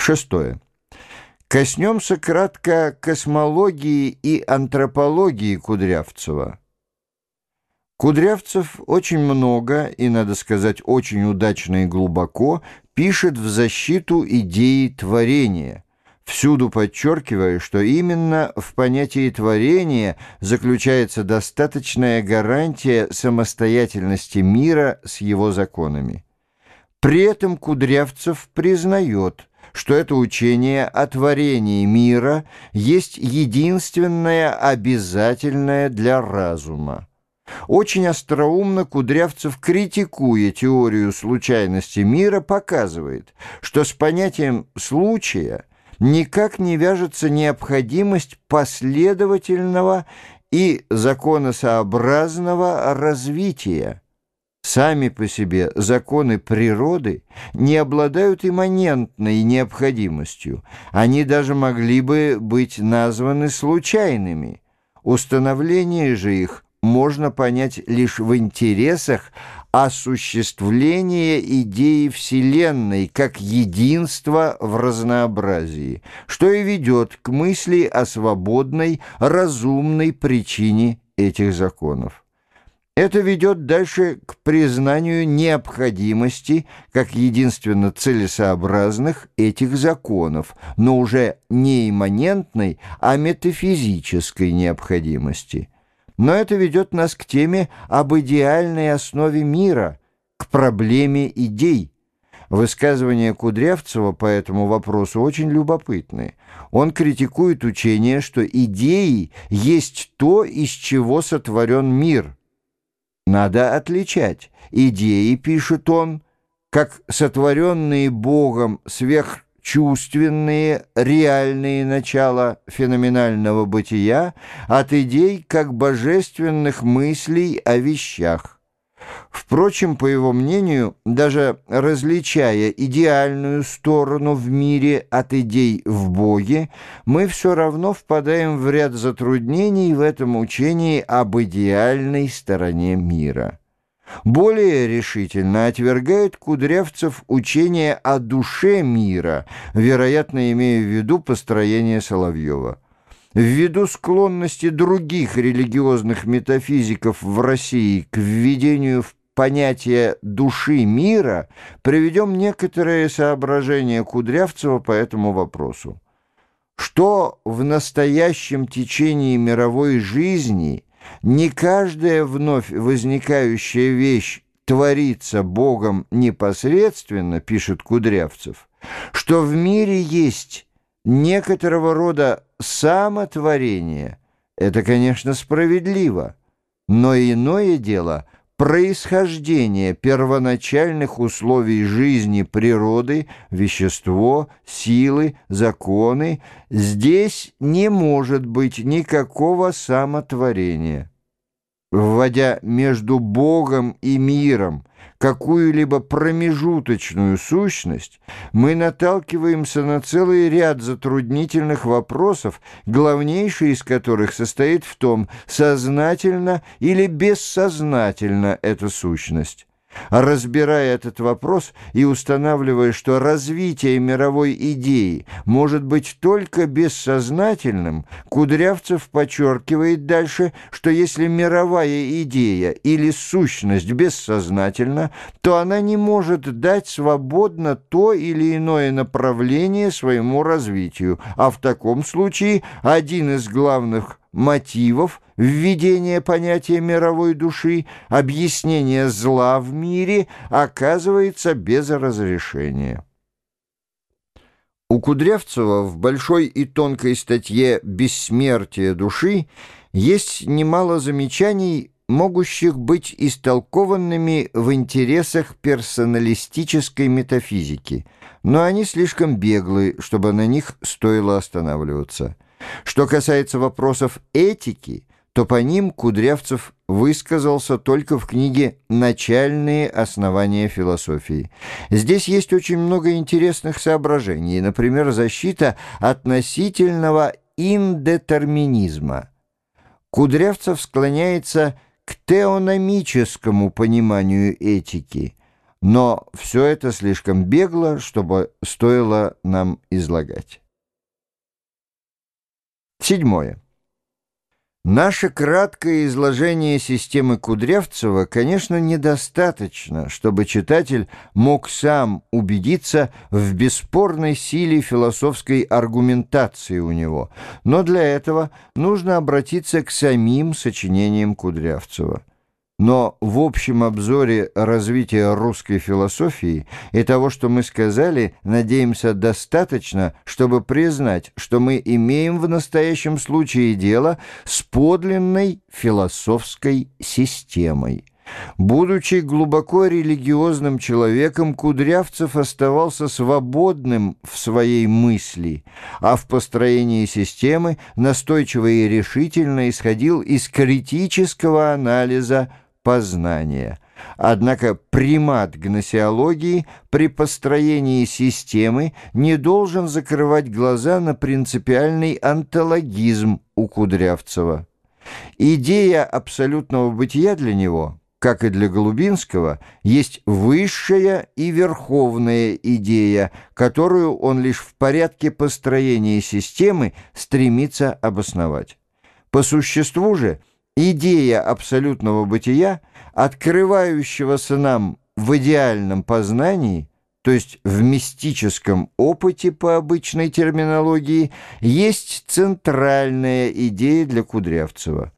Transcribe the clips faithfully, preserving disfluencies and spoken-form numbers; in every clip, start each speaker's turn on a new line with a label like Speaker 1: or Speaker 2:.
Speaker 1: Шестое. Коснемся кратко космологии и антропологии Кудрявцева. Кудрявцев очень много и, надо сказать, очень удачно и глубоко пишет в защиту идеи творения, всюду подчеркивая, что именно в понятии творения заключается достаточная гарантия самостоятельности мира с его законами. При этом Кудрявцев признает, что это учение о творении мира есть единственное обязательное для разума. Очень остроумно Кудрявцев, критикуя теорию случайности мира, показывает, что с понятием случая никак не вяжется необходимость последовательного и законосообразного развития. Сами по себе законы природы не обладают имманентной необходимостью, они даже могли бы быть названы случайными. Установление же их можно понять лишь в интересах осуществления идеи Вселенной как единства в разнообразии, что и ведет к мысли о свободной, разумной причине этих законов. Это ведет дальше к признанию необходимости, как единственно целесообразных, этих законов, но уже не имманентной, а метафизической необходимости. Но это ведет нас к теме об идеальной основе мира, к проблеме идей. Высказывания Кудрявцева по этому вопросу очень любопытны. Он критикует учение, что идеи есть то, из чего сотворен мир. Надо отличать. Идеи, пишет он, как сотворенные Богом сверхчувственные, реальные начала феноменального бытия, от идей как божественных мыслей о вещах. Впрочем, по его мнению, даже различая идеальную сторону в мире от идей в Боге, мы все равно впадаем в ряд затруднений в этом учении об идеальной стороне мира. Более решительно отвергает Кудрявцев учение о душе мира, вероятно, имея в виду построение Соловьева. Ввиду склонности других религиозных метафизиков в России к введению в понятие души мира, приведем некоторые соображения Кудрявцева по этому вопросу. Что в настоящем течении мировой жизни не каждая вновь возникающая вещь творится Богом непосредственно, пишет Кудрявцев, что в мире есть некоторого рода самотворение, это, конечно, справедливо, но иное дело происхождение первоначальных условий жизни природы, вещество, силы, законы. Здесь не может быть никакого самотворения. Вводя между Богом и миром какую-либо промежуточную сущность, мы наталкиваемся на целый ряд затруднительных вопросов, главнейший из которых состоит в том, сознательно или бессознательно эта сущность. Разбирая этот вопрос и устанавливая, что развитие мировой идеи может быть только бессознательным, Кудрявцев подчеркивает дальше, что если мировая идея или сущность бессознательна, то она не может дать свободно то или иное направление своему развитию, а в таком случае один из главных мотивов введения понятия мировой души, объяснение зла в мире, оказывается без разрешения. У Кудрявцева в большой и тонкой статье «Бессмертие души» есть немало замечаний, могущих быть истолкованными в интересах персоналистической метафизики, но они слишком беглы, чтобы на них стоило останавливаться. Что касается вопросов этики, то по ним Кудрявцев высказался только в книге «Начальные основания философии». Здесь есть очень много интересных соображений, например, защита относительного индетерминизма. Кудрявцев склоняется к теономическому пониманию этики, Но все это слишком бегло, чтобы стоило нам излагать. Седьмое. Наше краткое изложение системы Кудрявцева, конечно, недостаточно, чтобы читатель мог сам убедиться в бесспорной силе философской аргументации у него, но для этого нужно обратиться к самим сочинениям Кудрявцева. Но в общем обзоре развития русской философии и того, что мы сказали, надеемся, достаточно, чтобы признать, что мы имеем в настоящем случае дело с подлинной философской системой. Будучи глубоко религиозным человеком, Кудрявцев оставался свободным в своей мысли, а в построении системы настойчиво и решительно исходил из критического анализа познания. Однако примат гносеологии при построении системы не должен закрывать глаза на принципиальный онтологизм у Кудрявцева. Идея абсолютного бытия для него, как и для Голубинского, есть высшая и верховная идея, которую он лишь в порядке построения системы стремится обосновать. По существу же, идея абсолютного бытия, открывающегося нам в идеальном познании, то есть в мистическом опыте по обычной терминологии, есть центральная идея для Кудрявцева.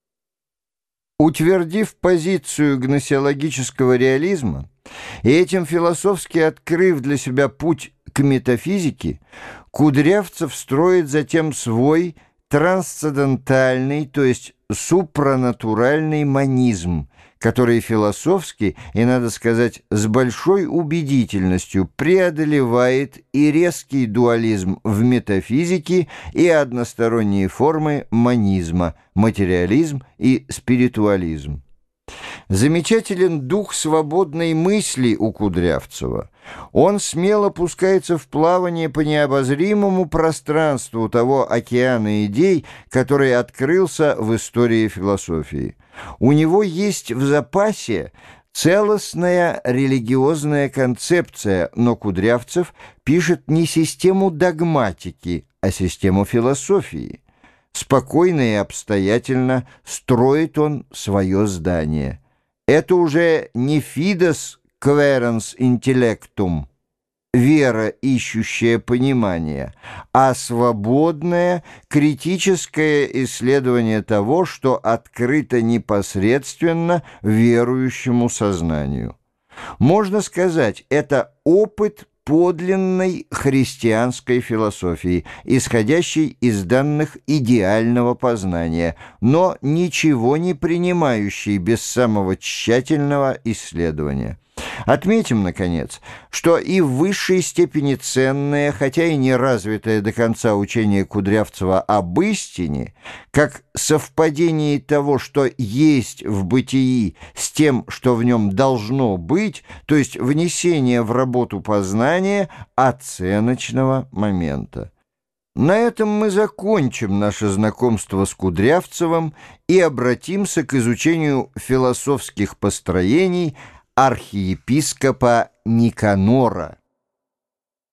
Speaker 1: Утвердив позицию гносеологического реализма и этим философски открыв для себя путь к метафизике, Кудрявцев строит затем свой трансцендентальный, то есть супранатуральный монизм, который философски и, надо сказать, с большой убедительностью преодолевает и резкий дуализм в метафизике, и односторонние формы монизма, материализм и спиритуализм. Замечателен дух свободной мысли у Кудрявцева. Он смело пускается в плавание по необозримому пространству того океана идей, который открылся в истории философии. У него есть в запасе целостная религиозная концепция, но Кудрявцев пишет не систему догматики, а систему философии. Спокойно и обстоятельно строит он свое здание. Это уже не «fides quaerens intellectum» — вера, ищущая понимание, а свободное критическое исследование того, что открыто непосредственно верующему сознанию. Можно сказать, это опыт подлинной христианской философии, исходящей из данных идеального познания, но ничего не принимающей без самого тщательного исследования. Отметим, наконец, что и в высшей степени ценное, хотя и не развитое до конца учение Кудрявцева об истине, как совпадение того, что есть в бытии, с тем, что в нем должно быть, то есть внесение в работу познания оценочного момента. На этом мы закончим наше знакомство с Кудрявцевым и обратимся к изучению философских построений архиепископа Никанора.